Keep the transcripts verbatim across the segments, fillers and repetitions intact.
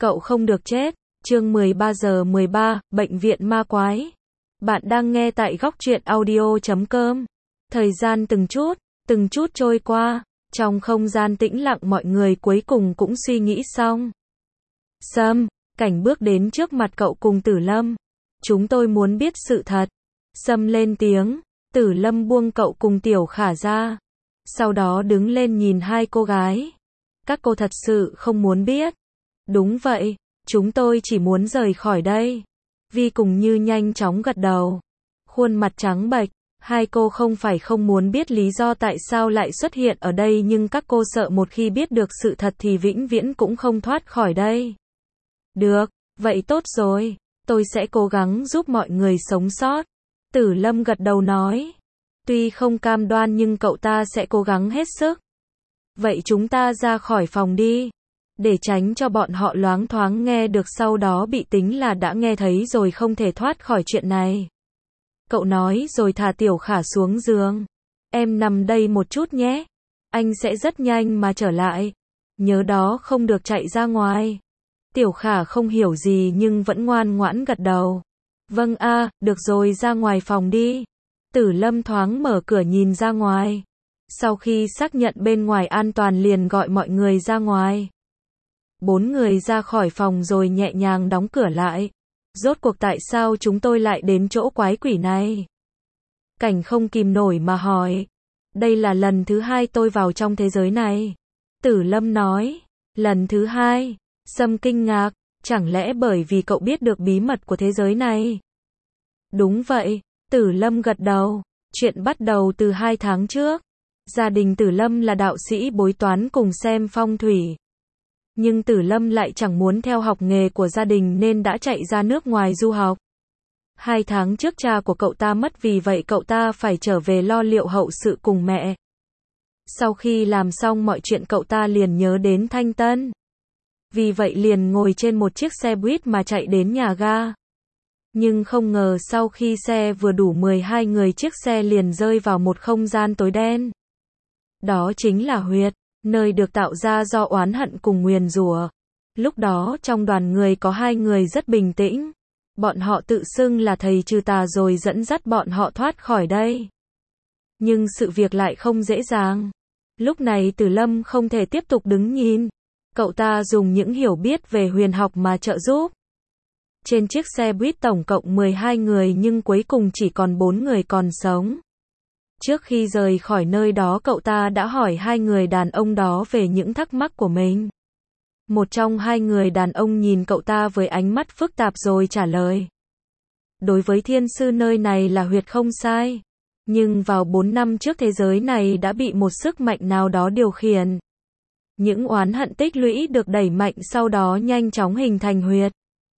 Cậu không được chết. Chương mười ba giờ mười ba, Bệnh viện ma quái. Bạn đang nghe tại góc truyện audio chấm com. Thời gian từng chút, từng chút trôi qua, trong không gian tĩnh lặng mọi người cuối cùng cũng suy nghĩ xong. Sâm, Cảnh bước đến trước mặt cậu cùng Tử Lâm. Chúng tôi muốn biết sự thật. Sâm lên tiếng, Tử Lâm buông cậu cùng Tiểu Khả ra. Sau đó đứng lên nhìn hai cô gái. Các cô thật sự không muốn biết. Đúng vậy, chúng tôi chỉ muốn rời khỏi đây. Vi cùng Như nhanh chóng gật đầu. Khuôn mặt trắng bệch, hai cô không phải không muốn biết lý do tại sao lại xuất hiện ở đây nhưng các cô sợ một khi biết được sự thật thì vĩnh viễn cũng không thoát khỏi đây. Được, vậy tốt rồi, tôi sẽ cố gắng giúp mọi người sống sót. Tử Lâm gật đầu nói. Tuy không cam đoan nhưng cậu ta sẽ cố gắng hết sức. Vậy chúng ta ra khỏi phòng đi. Để tránh cho bọn họ loáng thoáng nghe được sau đó bị tính là đã nghe thấy rồi không thể thoát khỏi chuyện này. Cậu nói rồi thả Tiểu Khả xuống giường. Em nằm đây một chút nhé. Anh sẽ rất nhanh mà trở lại. Nhớ đó không được chạy ra ngoài. Tiểu Khả không hiểu gì nhưng vẫn ngoan ngoãn gật đầu. Vâng a, à, được rồi ra ngoài phòng đi. Tử Lâm thoáng mở cửa nhìn ra ngoài. Sau khi xác nhận bên ngoài an toàn liền gọi mọi người ra ngoài. Bốn người ra khỏi phòng rồi nhẹ nhàng đóng cửa lại. Rốt cuộc tại sao chúng tôi lại đến chỗ quái quỷ này? Cảnh không kìm nổi mà hỏi. Đây là lần thứ hai tôi vào trong thế giới này. Tử Lâm nói. Lần thứ hai. Sâm kinh ngạc. Chẳng lẽ bởi vì cậu biết được bí mật của thế giới này? Đúng vậy. Tử Lâm gật đầu. Chuyện bắt đầu từ hai tháng trước. Gia đình Tử Lâm là đạo sĩ bói toán cùng xem phong thủy. Nhưng Tử Lâm lại chẳng muốn theo học nghề của gia đình nên đã chạy ra nước ngoài du học. Hai tháng trước cha của cậu ta mất vì vậy cậu ta phải trở về lo liệu hậu sự cùng mẹ. Sau khi làm xong mọi chuyện cậu ta liền nhớ đến Thanh Tân. Vì vậy liền ngồi trên một chiếc xe buýt mà chạy đến nhà ga. Nhưng không ngờ sau khi xe vừa đủ mười hai người chiếc xe liền rơi vào một không gian tối đen. Đó chính là huyệt. Nơi được tạo ra do oán hận cùng nguyền rủa. Lúc đó trong đoàn người có hai người rất bình tĩnh. Bọn họ tự xưng là thầy trừ tà rồi dẫn dắt bọn họ thoát khỏi đây. Nhưng sự việc lại không dễ dàng. Lúc này Tử Lâm không thể tiếp tục đứng nhìn. Cậu ta dùng những hiểu biết về huyền học mà trợ giúp. Trên chiếc xe buýt tổng cộng mười hai người nhưng cuối cùng chỉ còn bốn người còn sống. Trước khi rời khỏi nơi đó cậu ta đã hỏi hai người đàn ông đó về những thắc mắc của mình. Một trong hai người đàn ông nhìn cậu ta với ánh mắt phức tạp rồi trả lời. Đối với thiên sư nơi này là huyệt không sai. Nhưng vào bốn năm trước thế giới này đã bị một sức mạnh nào đó điều khiển. Những oán hận tích lũy được đẩy mạnh sau đó nhanh chóng hình thành huyệt.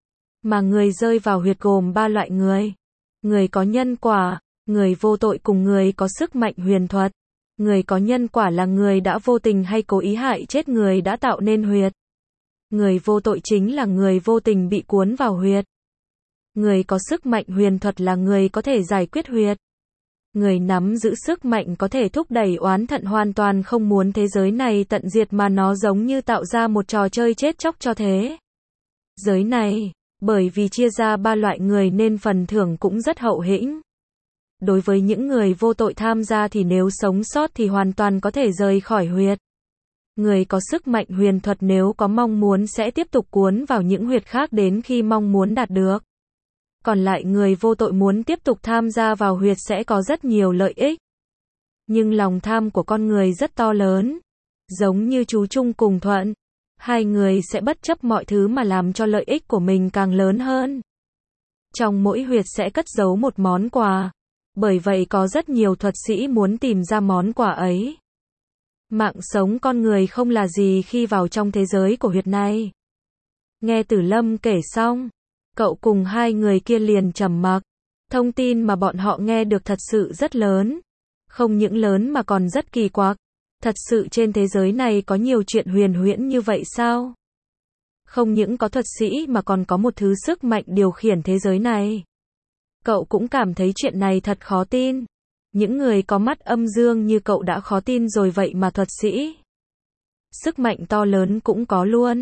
Mà người rơi vào huyệt gồm ba loại người. Người có nhân quả. Người vô tội cùng người có sức mạnh huyền thuật. Người có nhân quả là người đã vô tình hay cố ý hại chết người đã tạo nên huyệt. Người vô tội chính là người vô tình bị cuốn vào huyệt. Người có sức mạnh huyền thuật là người có thể giải quyết huyệt. Người nắm giữ sức mạnh có thể thúc đẩy oán thận hoàn toàn không muốn thế giới này tận diệt mà nó giống như tạo ra một trò chơi chết chóc cho thế giới này. Bởi vì chia ra ba loại người nên phần thưởng cũng rất hậu hĩnh. Đối với những người vô tội tham gia thì nếu sống sót thì hoàn toàn có thể rời khỏi huyệt. Người có sức mạnh huyền thuật nếu có mong muốn sẽ tiếp tục cuốn vào những huyệt khác đến khi mong muốn đạt được. Còn lại người vô tội muốn tiếp tục tham gia vào huyệt sẽ có rất nhiều lợi ích. Nhưng lòng tham của con người rất to lớn. Giống như chú Trung cùng Thuận. Hai người sẽ bất chấp mọi thứ mà làm cho lợi ích của mình càng lớn hơn. Trong mỗi huyệt sẽ cất giấu một món quà. Bởi vậy có rất nhiều thuật sĩ muốn tìm ra món quà ấy. Mạng sống con người không là gì khi vào trong thế giới của huyệt này. Nghe Tử Lâm kể xong, cậu cùng hai người kia liền trầm mặc. Thông tin mà bọn họ nghe được thật sự rất lớn. Không những lớn mà còn rất kỳ quặc. Thật sự trên thế giới này có nhiều chuyện huyền huyễn như vậy sao? Không những có thuật sĩ mà còn có một thứ sức mạnh điều khiển thế giới này. Cậu cũng cảm thấy chuyện này thật khó tin. Những người có mắt âm dương như cậu đã khó tin rồi vậy mà thuật sĩ. Sức mạnh to lớn cũng có luôn.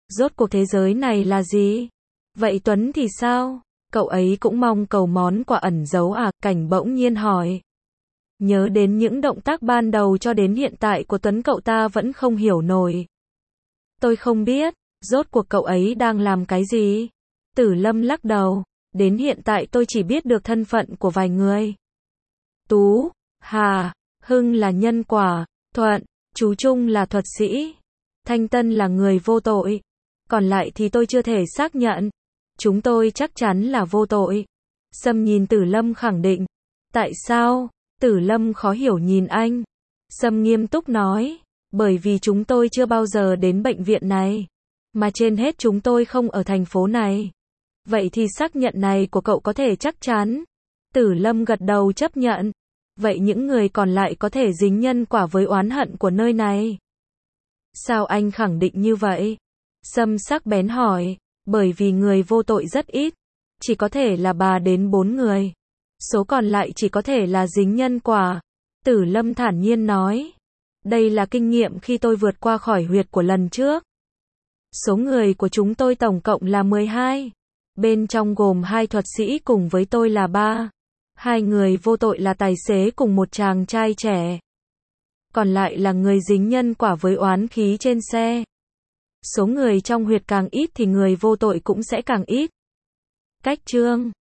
Rốt cuộc thế giới này là gì? Vậy Tuấn thì sao? Cậu ấy cũng mong cầu món quà ẩn giấu à? Cảnh bỗng nhiên hỏi. Nhớ đến những động tác ban đầu cho đến hiện tại của Tuấn, cậu ta vẫn không hiểu nổi. Tôi không biết, rốt cuộc cậu ấy đang làm cái gì? Tử Lâm lắc đầu, đến hiện tại tôi chỉ biết được thân phận của vài người. Tú, Hà, Hưng là nhân quả, Thuận, chú Trung là thuật sĩ, Thanh Tân là người vô tội. Còn lại thì tôi chưa thể xác nhận. Chúng tôi chắc chắn là vô tội. Sâm nhìn Tử Lâm khẳng định. Tại sao? Tử Lâm khó hiểu nhìn anh. Sâm nghiêm túc nói. Bởi vì chúng tôi chưa bao giờ đến bệnh viện này. Mà trên hết chúng tôi không ở thành phố này. Vậy thì xác nhận này của cậu có thể chắc chắn. Tử Lâm gật đầu chấp nhận. Vậy những người còn lại có thể dính nhân quả với oán hận của nơi này. Sao anh khẳng định như vậy? Sâm sắc bén hỏi. Bởi vì người vô tội rất ít. Chỉ có thể là ba đến bốn người. Số còn lại chỉ có thể là dính nhân quả. Tử Lâm thản nhiên nói. Đây là kinh nghiệm khi tôi vượt qua khỏi huyệt của lần trước. Số người của chúng tôi tổng cộng là mười hai. Bên trong gồm hai thuật sĩ cùng với tôi là ba. Hai người vô tội là tài xế cùng một chàng trai trẻ. Còn lại là người dính nhân quả với oán khí trên xe. Số người trong huyệt càng ít thì người vô tội cũng sẽ càng ít. Cách chương